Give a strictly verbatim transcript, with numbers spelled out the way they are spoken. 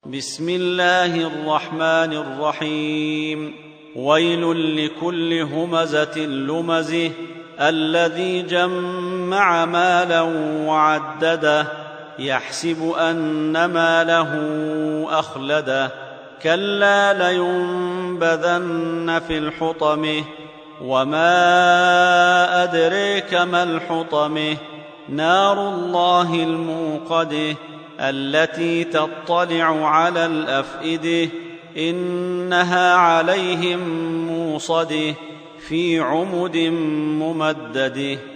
بسم الله الرحمن الرحيم. ويل لكل همزة لمزه الذي جمع مالا وعدده يحسب أن ماله أخلده كلا لينبذن في الحطمة وما أدريك ما الحطمة نار الله الموقدة التي تطلع على الأفئدة إنها عليهم موصدة في عمد ممدده.